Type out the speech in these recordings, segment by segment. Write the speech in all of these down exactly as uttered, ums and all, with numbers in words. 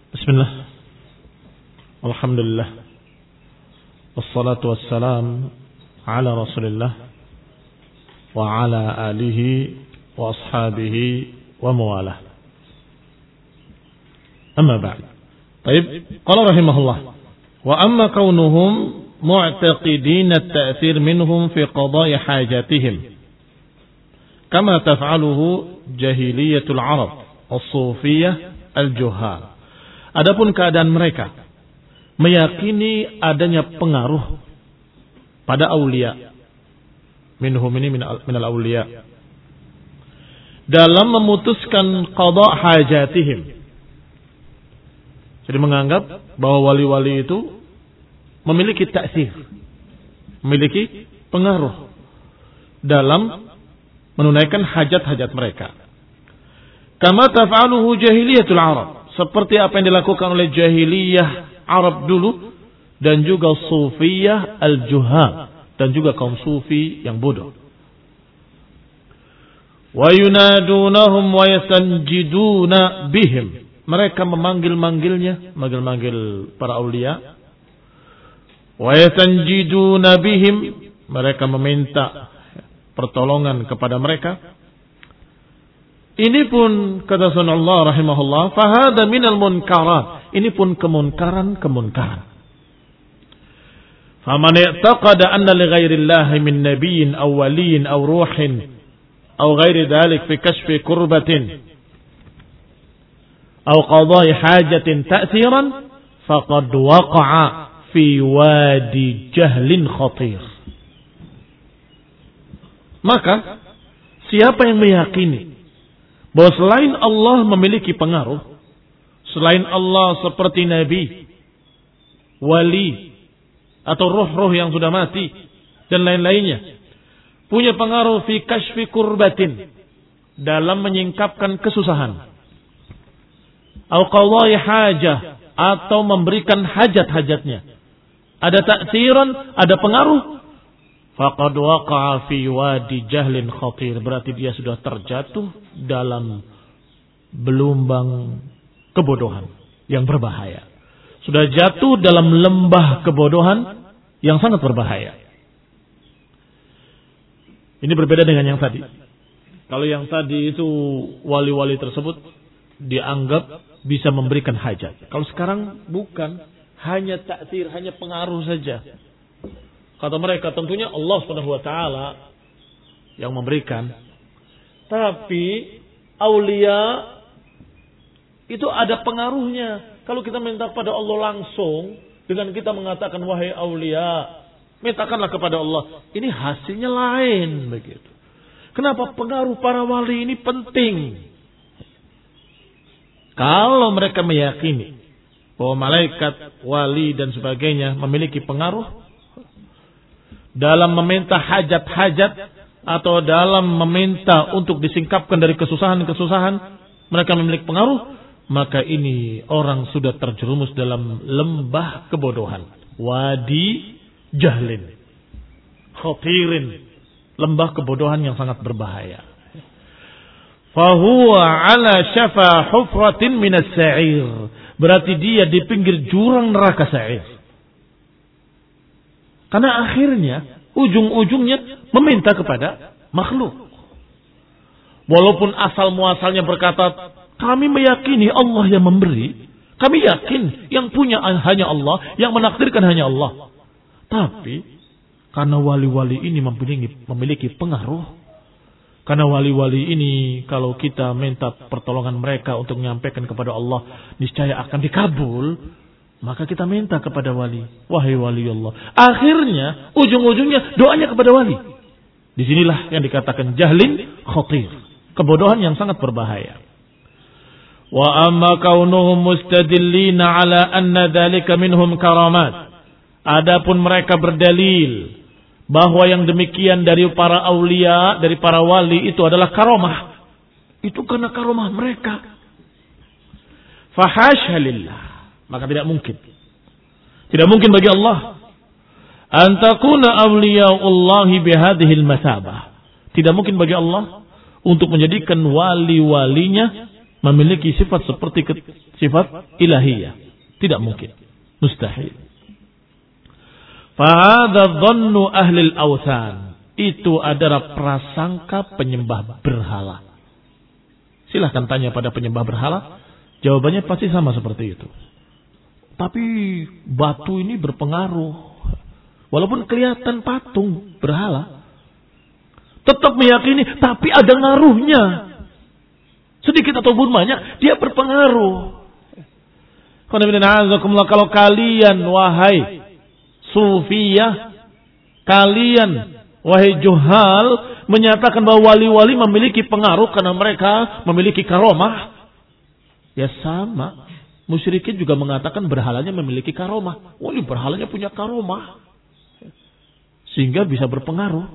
Bismillah. Alhamdulillah. Wassalatu wassalam ala Rasulillah wa ala alihi wa ashabihi wa mawalah. Amma ba'd. Baik, qala rahimahullah. Wa amma kaunuhum mu'taqidin at-ta'thir minhum fi qada'i hajatihim. Kama taf'aluhu jahiliyatul Arab, as-sufiyah, al-juhal. Adapun keadaan mereka meyakini adanya pengaruh pada aulia, minhum ini minal aulia, dalam memutuskan qada hajatihim. Jadi menganggap bahwa wali-wali itu memiliki ta'sir, memiliki pengaruh dalam menunaikan hajat-hajat mereka. Kama taf'aluhu jahiliyatul Arab, seperti apa yang dilakukan oleh jahiliyah Arab dulu, dan juga sufiyah al-juhal, dan juga kaum sufi yang bodoh. Wa yunadunahum wa yastanjiduna bihim, mereka memanggil-manggilnya, manggil-manggil para aulia. Wa yastanjiduna bihim, mereka meminta pertolongan kepada mereka. Ini pun kata Sunallah rahimahullah, fahada minal munkarat, ini pun kemunkaran-kemunkaran. Faman i'taqada anna li ghairillahi min nabiyyin aw waliyyin aw ruhin aw ghairi dhalik fi kashfi kurbatin aw qada'i hajatin ta'thiran faqad waqa'a fi wadi jahlin khatir. Maka siapa yang meyakini bahwa selain Allah memiliki pengaruh, selain Allah seperti nabi, wali, atau roh-roh yang sudah mati, dan lain-lainnya, punya pengaruh fi kashfi kurbatin, dalam menyingkapkan kesusahan, au qadai hajah, atau memberikan hajat-hajatnya, ada ta'tsiran, ada pengaruh, faqad waqa'a fi wadi jahlin khatir, berarti dia sudah terjatuh dalam belumbang kebodohan yang berbahaya. Sudah jatuh dalam lembah kebodohan yang sangat berbahaya. Ini berbeda dengan yang tadi. Kalau yang tadi itu wali-wali tersebut dianggap bisa memberikan hajat. Kalau sekarang bukan, hanya ta'tsir, hanya pengaruh saja. Kata mereka tentunya Allah Subhanahu wa taala yang memberikan. Tapi aulia itu ada pengaruhnya. Kalau kita minta kepada Allah langsung, dengan kita mengatakan wahai aulia, mintakanlah kepada Allah, ini hasilnya lain begitu. Kenapa pengaruh para wali ini penting? Kalau mereka meyakini bahwa malaikat, wali dan sebagainya memiliki pengaruh dalam meminta hajat-hajat atau dalam meminta untuk disingkapkan dari kesusahan-kesusahan, mereka memiliki pengaruh, maka ini orang sudah terjerumus dalam lembah kebodohan, wadi jahlin khatirin, lembah kebodohan yang sangat berbahaya. Fahuwa ala syafa hufratin minas sa'ir, berarti dia di pinggir jurang neraka sa'ir. Karena akhirnya, ujung-ujungnya meminta kepada makhluk. Walaupun asal muasalnya berkata, kami meyakini Allah yang memberi. Kami yakin yang punya hanya Allah, yang menakdirkan hanya Allah. Tapi, karena wali-wali ini memiliki, memiliki pengaruh. Karena wali-wali ini, kalau kita minta pertolongan mereka untuk menyampaikan kepada Allah, niscaya akan dikabul. Maka kita minta kepada wali, wahai wali Allah. Akhirnya, ujung-ujungnya doanya kepada wali. Disinilah yang dikatakan jahlin khatir, kebodohan yang sangat berbahaya. Wa amma kaunuhum mustadillina ala anna dzalika minhum karamat. Adapun mereka berdalil bahwa yang demikian dari para aulia, dari para wali itu adalah karamah. Itu karena karamah mereka. Fahasya lillah. Maka tidak mungkin. Tidak mungkin bagi Allah antakuna awliyaullahi bihadhil masabah. Tidak mungkin bagi Allah untuk menjadikan wali-walinya memiliki sifat seperti sifat ilahiyah. Tidak mungkin. Mustahil. Fahadha dhannu ahli al-awthan. Itu adalah prasangka penyembah berhala. Silahkan tanya pada penyembah berhala. Jawabannya pasti sama seperti itu. Tapi batu ini berpengaruh. Walaupun kelihatan patung berhala. Tetap meyakini, tapi ada ngaruhnya. Sedikit ataupun banyak, dia berpengaruh. Kalau kalian, wahai Sufiyah, kalian, wahai juhal, menyatakan bahwa wali-wali memiliki pengaruh karena mereka memiliki karomah. Ya sama. Musyrikin juga mengatakan berhalanya memiliki karomah. Wali berhalanya punya karomah. Sehingga bisa berpengaruh.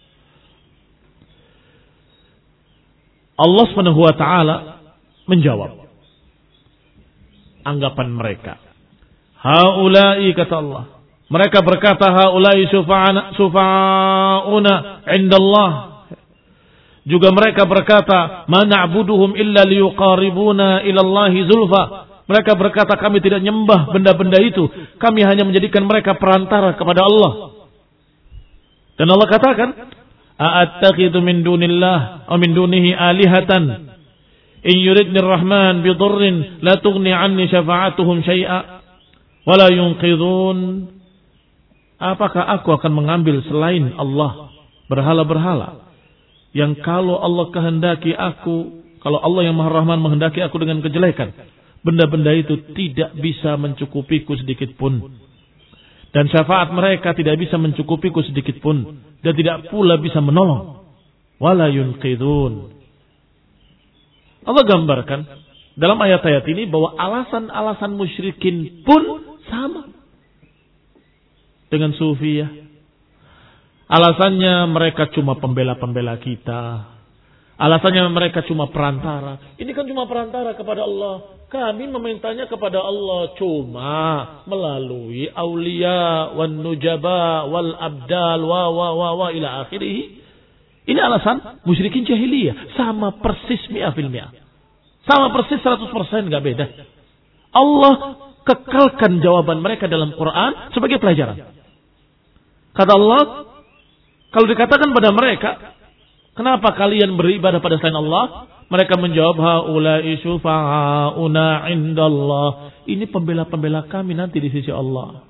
Allah subhanahu wa ta'ala menjawab anggapan mereka. Haulai, kata Allah. Mereka berkata, haulai sufa'ana, sufa'una indallah. Juga mereka berkata, ma na'buduhum illa liyuqaribuna ilallahi zulfa. Mereka berkata, kami tidak nyembah benda-benda itu. Kami hanya menjadikan mereka perantara kepada Allah. Dan Allah katakan, a'attakhidhu min dunillah aw min dunihi alihatan in yuridni ar-rahman bidurrin la tughni anni syafa'atuhum syai'a wa la yunqidhun. Apakah aku akan mengambil selain Allah berhala-berhala yang kalau Allah kehendaki aku, kalau Allah yang Maha Rahman menghendaki aku dengan kejelekan, benda-benda itu tidak bisa mencukupiku sedikit pun. Dan syafaat mereka tidak bisa mencukupiku sedikit pun. Dan tidak pula bisa menolong. Wala yunqidhun. Allah gambarkan dalam ayat-ayat ini bahwa alasan-alasan musyrikin pun sama dengan Sufiyah. Alasannya mereka cuma pembela-pembela kita. Alasannya mereka cuma perantara. Ini kan cuma perantara kepada Allah. Kami memintanya kepada Allah cuma melalui aulia wan nujaba wal abdal wa wa wa wa ila akhirih. Ini alasan musyrikin jahiliyah. Sama persis mi'ah fil mi'ah. Sama persis seratus persen, gak beda. Allah kekalkan jawaban mereka dalam Quran sebagai pelajaran. Kata Allah, kalau dikatakan pada mereka, kenapa kalian beribadah pada selain Allah? Mereka menjawab, haulai syufa'auna indallah. Ini pembela-pembela kami nanti di sisi Allah.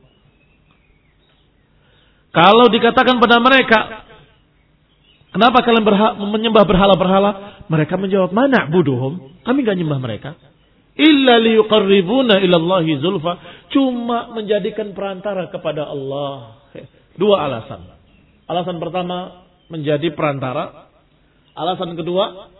Kalau dikatakan pada mereka, kenapa kalian berha- menyembah berhala-berhala? Mereka menjawab, mana buduhum? Kami gak nyembah mereka. Illa liyuqarribuna ilallahi zulfa. Cuma menjadikan perantara kepada Allah. Dua alasan. Alasan pertama, menjadi perantara. Alasan kedua,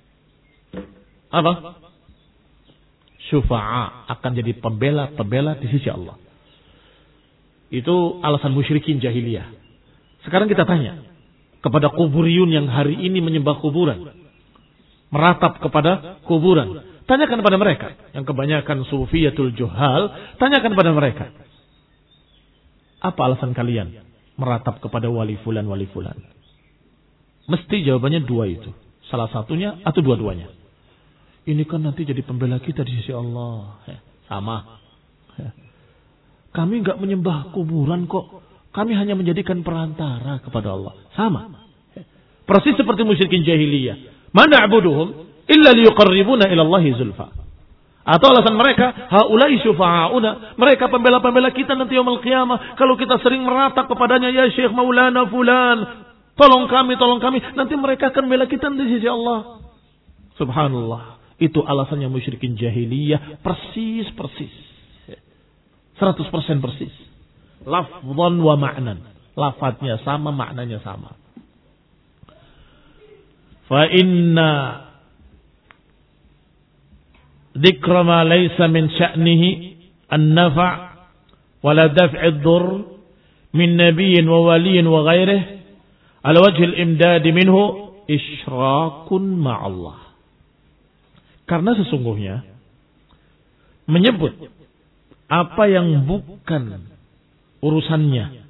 apa? Syufa'a, akan jadi pembela-pembela di sisi Allah. Itu alasan musyrikin jahiliyah. Sekarang kita tanya kepada kuburiyun yang hari ini menyembah kuburan, meratap kepada kuburan. Tanyakan pada mereka, yang kebanyakan sufiyatul juhal, tanyakan pada mereka, apa alasan kalian meratap kepada wali fulan, wali fulan? Mesti jawabannya dua itu. Salah satunya atau dua-duanya. Ini kan nanti jadi pembela kita di sisi Allah. Sama. Kami enggak menyembah kuburan kok. Kami hanya menjadikan perantara kepada Allah. Sama. Persis seperti musyrikin jahiliyah. Ma na'buduhum illa liyuqarribuna ila Allahi zulfa. Atau alasan mereka, haulai syufa'auna. Mereka pembela-pembela kita nanti yaumul qiyamah. Kalau kita sering meratap kepadanya, ya Syekh Maulana fulan, tolong kami, tolong kami. Nanti mereka akan bela kita di sisi Allah. Subhanallah. Itu alasannya musyrikin jahiliyah. Persis-persis. seratus persen persis. Lafzan wa ma'nan. Lafadznya sama, maknanya sama. Fa inna dzikra ma laysa min sya'nihi an-nafa' wala daf'i ad-durr min nabiyyin wa waliyyin wa ghairihi ala wajhi al-imdad minhu isyrakun ma'allah. Karena sesungguhnya menyebut apa yang bukan urusannya,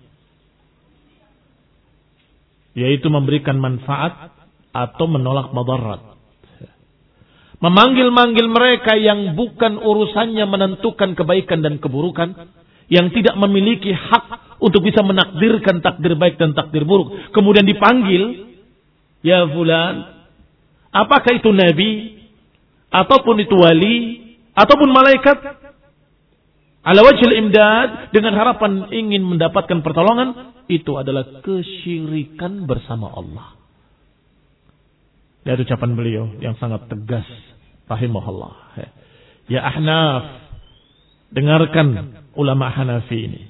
yaitu memberikan manfaat atau menolak madarat, memanggil-manggil mereka yang bukan urusannya menentukan kebaikan dan keburukan, yang tidak memiliki hak untuk bisa menakdirkan takdir baik dan takdir buruk, kemudian dipanggil, ya fulan, apakah itu nabi, ataupun itu wali, ataupun malaikat, ala wajhil imdad, dengan harapan ingin mendapatkan pertolongan, itu adalah kesyirikan bersama Allah. Lihat ucapan beliau yang sangat tegas, rahimahullah. Ya Ahnaf, dengarkan ulama Hanafi ini.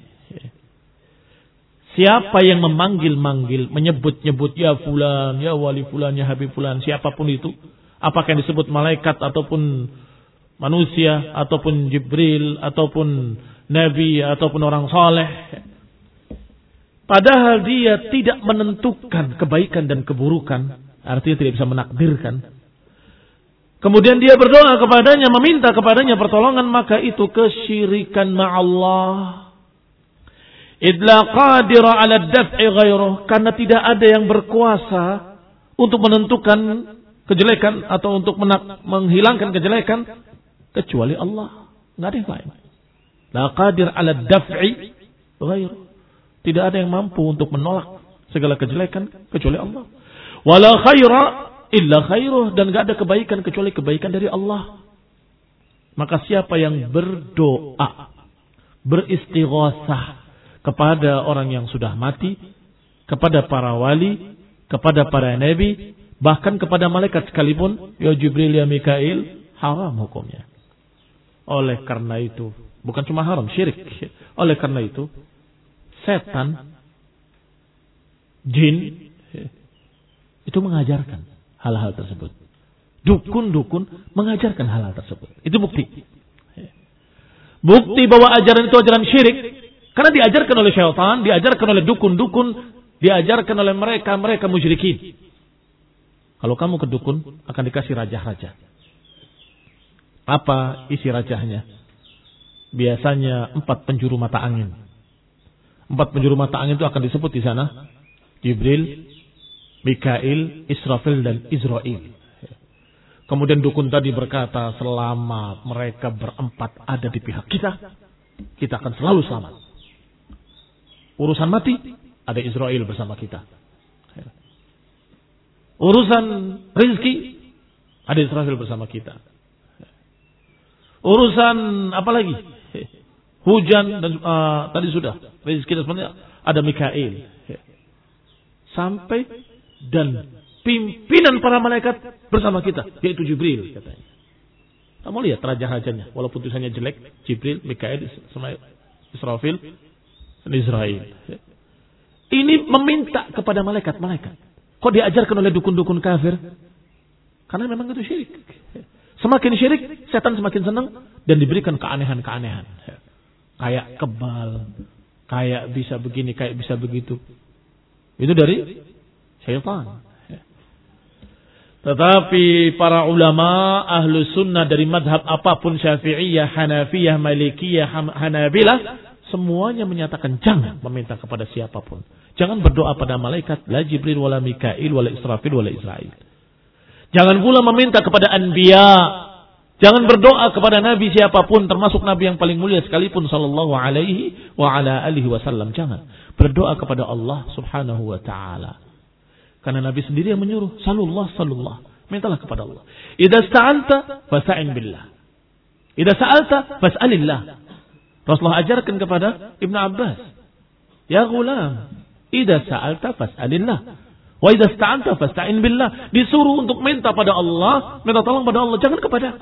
Siapa yang memanggil-manggil, menyebut-nyebut ya fulan, ya wali fulan, ya habib fulan, siapapun itu, apakah yang disebut malaikat ataupun manusia ataupun Jibril ataupun nabi ataupun orang saleh, padahal dia tidak menentukan kebaikan dan keburukan, artinya tidak bisa menakdirkan, kemudian dia berdoa kepadanya, meminta kepadanya pertolongan, maka itu kesyirikan ma'allah. Idla qadira ala daf'i ghairuh, karena tidak ada yang berkuasa untuk menentukan kejelekan atau untuk menak, menghilangkan kejelekan kecuali Allah. Enggak ada yang lain. La qadir ala daf'i ghairuh. Tidak ada yang mampu untuk menolak segala kejelekan kecuali Allah. Wala khaira illa khairuh, dan enggak ada kebaikan kecuali kebaikan dari Allah. Maka siapa yang berdoa, beristighatsah kepada orang yang sudah mati, kepada para wali, kepada para nabi, bahkan kepada malaikat sekalipun, ya Jibril, ya Mikail, haram hukumnya. Oleh karena itu, bukan cuma haram, syirik. Oleh karena itu, setan, jin, itu mengajarkan hal-hal tersebut. Dukun-dukun mengajarkan hal-hal tersebut. Itu bukti. Bukti bahwa ajaran itu ajaran syirik, karena diajarkan oleh syaitan, diajarkan oleh dukun-dukun, diajarkan oleh mereka-mereka musyrikin. Kalau kamu ke dukun, akan dikasih raja-raja. Apa isi rajahnya? Biasanya empat penjuru mata angin. Empat penjuru mata angin itu akan disebut di sana. Jibril, Mikail, Israfil, dan Israel. Kemudian dukun tadi berkata, selama mereka berempat ada di pihak kita, kita akan selalu selamat. Urusan mati, ada Israel bersama kita. Urusan rezeki, ada Israfil bersama kita. Urusan apa lagi? Hujan dan uh, tadi sudah rezeki dan sebagainya, ada Mikail. Sampai dan pimpinan para malaikat bersama kita, yaitu Jibril katanya. Kamu lihat raja-rajanya, walaupun tulisannya jelek, Jibril, Mikail, Israfil, dan Israel. Ini meminta kepada malaikat-malaikat. Kok diajarkan oleh dukun-dukun kafir? Karena memang itu syirik. Semakin syirik, setan semakin senang dan diberikan keanehan-keanehan. Kayak kebal, kayak bisa begini, kayak bisa begitu. Itu dari syaitan. Tetapi para ulama ahlu sunnah dari madhab apapun, Syafi'iyah, Hanafiyah, Malikiyah, Hanabilah, semuanya menyatakan jangan meminta kepada siapapun. Jangan berdoa pada malaikat, la Jibril, wala Mikail, wala Israfil, wala Israel. Jangan pula meminta kepada anbiya. Jangan berdoa kepada nabi siapapun, termasuk nabi yang paling mulia sekalipun, sallallahu alaihi wa ala alihi wasallam. Jangan. Berdoa kepada Allah subhanahu wa ta'ala. Karena Nabi sendiri yang menyuruh, salullah, salullah. Mintalah kepada Allah. Idza sta'anta fasta'in billah. Idza sa'alta fas'alillah. Rasulullah ajarkan kepada Ibn Abbas, ya ghulam, idza sa'alta fas'alillah. Wa idza sta'anta fasta'in billah. Disuruh untuk minta pada Allah, minta tolong pada Allah, jangan kepada aku.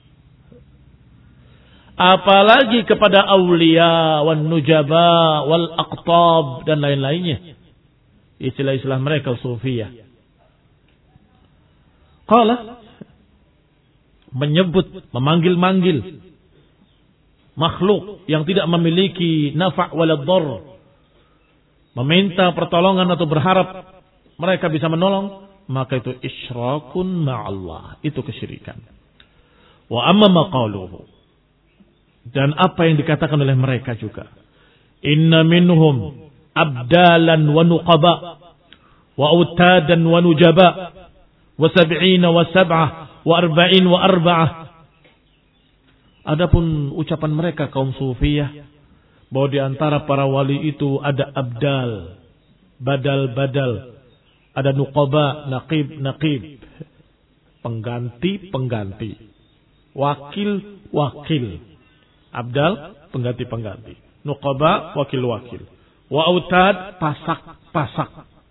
Apalagi kepada aulia, wan nujaba, wal aqtab, dan lain-lainnya. Istilah-istilah mereka sufiyah. Qala, menyebut, memanggil-manggil makhluk yang tidak memiliki nafa' wala dhar, meminta pertolongan atau berharap mereka bisa menolong, maka itu isyrakun ma'allah, itu kesyirikan. Wa amma maqaluhu, dan apa yang dikatakan oleh mereka juga, inna minhum abdalan wa nuqaba wa utadan wa nujaba wa sab'ina wa sab'ah wa arba'in wa arba'ah. Adapun ucapan mereka kaum Sufiyah bahwa di antara para wali itu ada abdal, badal-badal, ada nuqaba, naqib-naqib, pengganti-pengganti, wakil-wakil. Abdal, pengganti-pengganti. Nuqaba, wakil-wakil. Wa autad, pasak-pasak.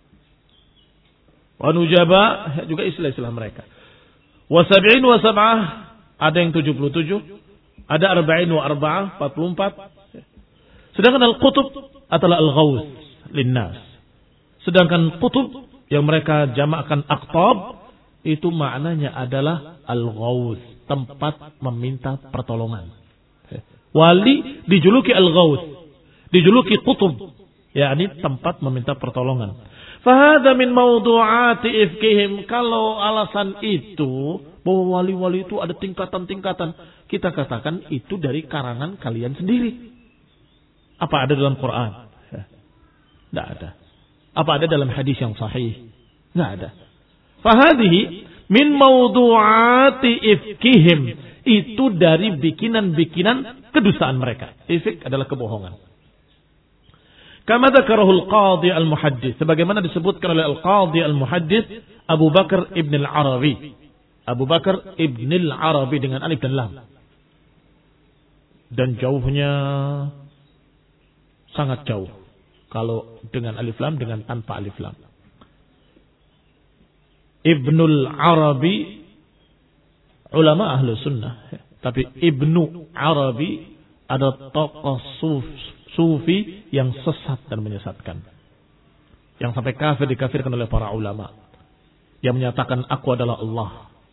Wa nujaba, juga istilah-istilah mereka. Wa sab'in wa sab'ah, ada yang tujuh puluh tujuh, ada arba'in wa arba'ah, empat puluh empat. Sedangkan al-qutub adalah al-ghaus linnas. Sedangkan qutub yang mereka jamakkan aqtab, itu maknanya adalah al-ghaus, tempat meminta pertolongan. Wali dijuluki al-ghaus, dijuluki qutub, yakni tempat meminta pertolongan. Fahadha min mawdu'ati ifkihim. Kalau alasan itu bahwa wali-wali itu ada tingkatan-tingkatan, kita katakan itu dari karangan kalian sendiri. Apa ada dalam Quran? Tidak ada. Apa ada dalam hadis yang sahih? Tidak ada. Fahadhihi min mawdu'ati ifkihim. Itu dari bikinan-bikinan kedustaan mereka. Ifk adalah kebohongan. Kama dzakarahul Qadhi al-Muhaddits, sebagaimana disebutkan oleh Al-Qadhi al-Muhaddits Abu Bakar Ibn al-Arabi. Abu Bakar Ibn al-Arabi dengan alif dan lam. Dan jauhnya sangat jauh. Kalau dengan alif lam, dengan tanpa alif lam. Ibnul Arabi ulama ahlu sunnah. Tapi Ibnu Arabi ada tokoh suf, sufi yang sesat dan menyesatkan. Yang sampai kafir dikafirkan oleh para ulama. Yang menyatakan aku adalah Allah.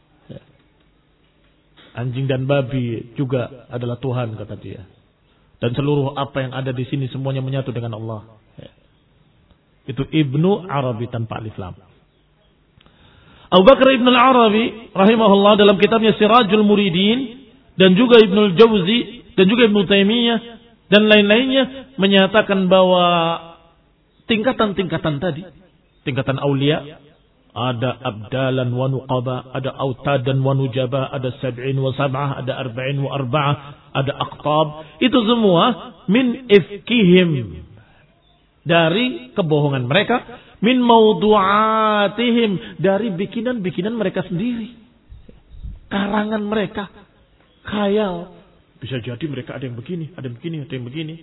Anjing dan babi juga adalah Tuhan, kata dia. Dan seluruh apa yang ada di sini semuanya menyatu dengan Allah. Itu Ibnu Arabi tanpa alif lam. Abu Bakar Ibn al-Arabi rahimahullah dalam kitabnya Sirajul Muridin, dan juga Ibnul Jauzi, dan juga Ibnu Taimiyah dan lain-lainnya menyatakan bahwa tingkatan-tingkatan tadi, tingkatan aulia, ada abdalan wa nuqaba, ada autadan wa nujaba, ada sab'in wa sab'ah, ada arba'in wa arba'ah, ada aqtab. Itu semua min ifkihim, dari kebohongan mereka, min mawdu'atihim, dari bikinan-bikinan mereka sendiri, karangan mereka, khayal. Bisa jadi mereka ada yang begini, ada yang begini, ada yang begini.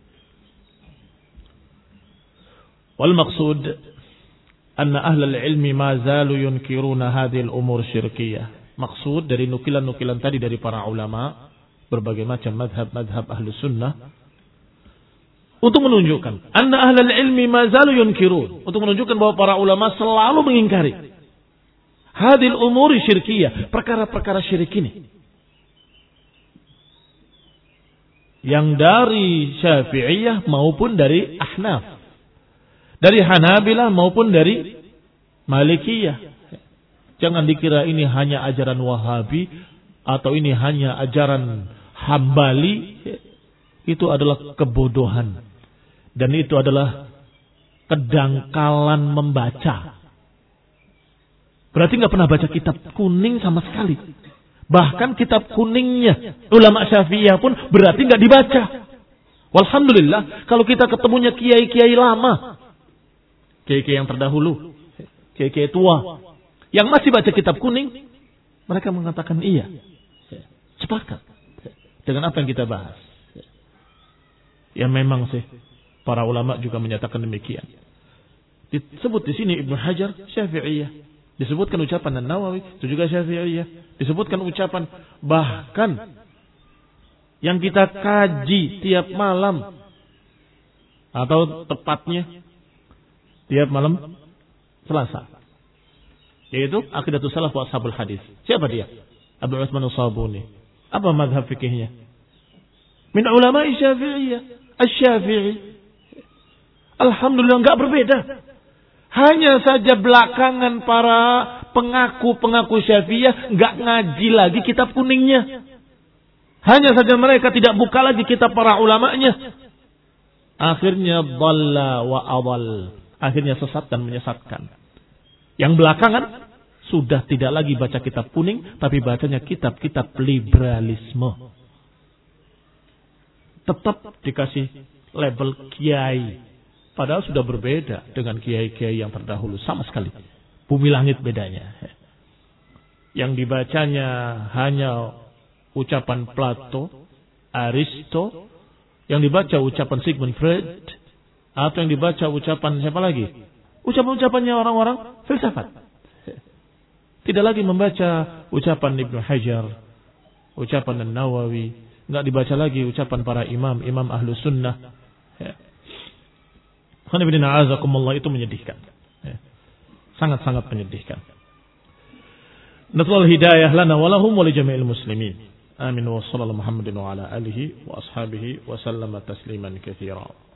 Wal maqsud anna ahlul ilmi ma zalu yunkiruna hadhil umur syirkiyah. Maksud dari nukilan-nukilan tadi dari para ulama berbagai macam madhab-madhab ahlu sunnah untuk menunjukkan anna ahlul ilmi ma zalu yunkirun, untuk menunjukkan bahwa para ulama selalu mengingkari hadhil umur syirkiyah, perkara-perkara syirik ini. Yang dari Syafi'iyah maupun dari Ahnaf, dari Hanabilah maupun dari Malikiyah. Jangan dikira ini hanya ajaran Wahabi atau ini hanya ajaran Hambali. Itu adalah kebodohan, dan itu adalah kedangkalan membaca. Berarti nggak pernah baca kitab kuning sama sekali. Bahkan kitab kuningnya ulama Syafi'iyah pun berarti nggak dibaca. Walhamdulillah kalau kita ketemunya kiai-kiai lama, kiai-kiai yang terdahulu, kiai-kiai tua yang masih baca kitab kuning, mereka mengatakan iya, sepakat dengan apa yang kita bahas. Ya memang sih para ulama juga menyatakan demikian. Disebut di sini Ibnu Hajar Syafi'iyah. Disebutkan ucapan An-Nawawi, itu juga Syafi'iyah. Disebutkan ucapan bahkan yang kita kaji tiap malam, atau tepatnya tiap malam Selasa, yaitu Aqidatus Salaf wa Ashabul Hadis. Siapa dia? Abu Utsman As-Sabuni. Apa mazhab fikihnya? Min ulama Syafi'iyah, Asy-Syafi'i. Alhamdulillah enggak berbeda. Hanya saja belakangan para pengaku-pengaku Syafi'iyah nggak ngaji lagi kitab kuningnya. Hanya saja mereka tidak buka lagi kitab para ulamanya. Akhirnya dhalla wa adall. Akhirnya sesat dan menyesatkan. Yang belakangan Sudah tidak lagi baca kitab kuning, tapi bacanya kitab-kitab liberalisme. Tetap dikasih label kiai. Padahal sudah berbeda dengan kiai-kiai yang terdahulu. Sama sekali. Bumi langit bedanya. Yang dibacanya hanya ucapan Plato, Aristo, yang dibaca ucapan Sigmund Freud, atau yang dibaca ucapan siapa lagi? Ucapan-ucapannya orang-orang filsafat. Tidak lagi membaca ucapan Ibnu Hajar, ucapan An-Nawawi, enggak dibaca lagi ucapan para imam, imam ahlu sunnah. Khonibidina azakumullah, itu menyedihkan. Sangat-sangat menyedihkan. Nasallahu hidayah lana wa lahum wa li jami'il muslimin. Amin wa sallallahu Muhammadin wa ala alihi wa ashabihi wa sallama tasliman katsira.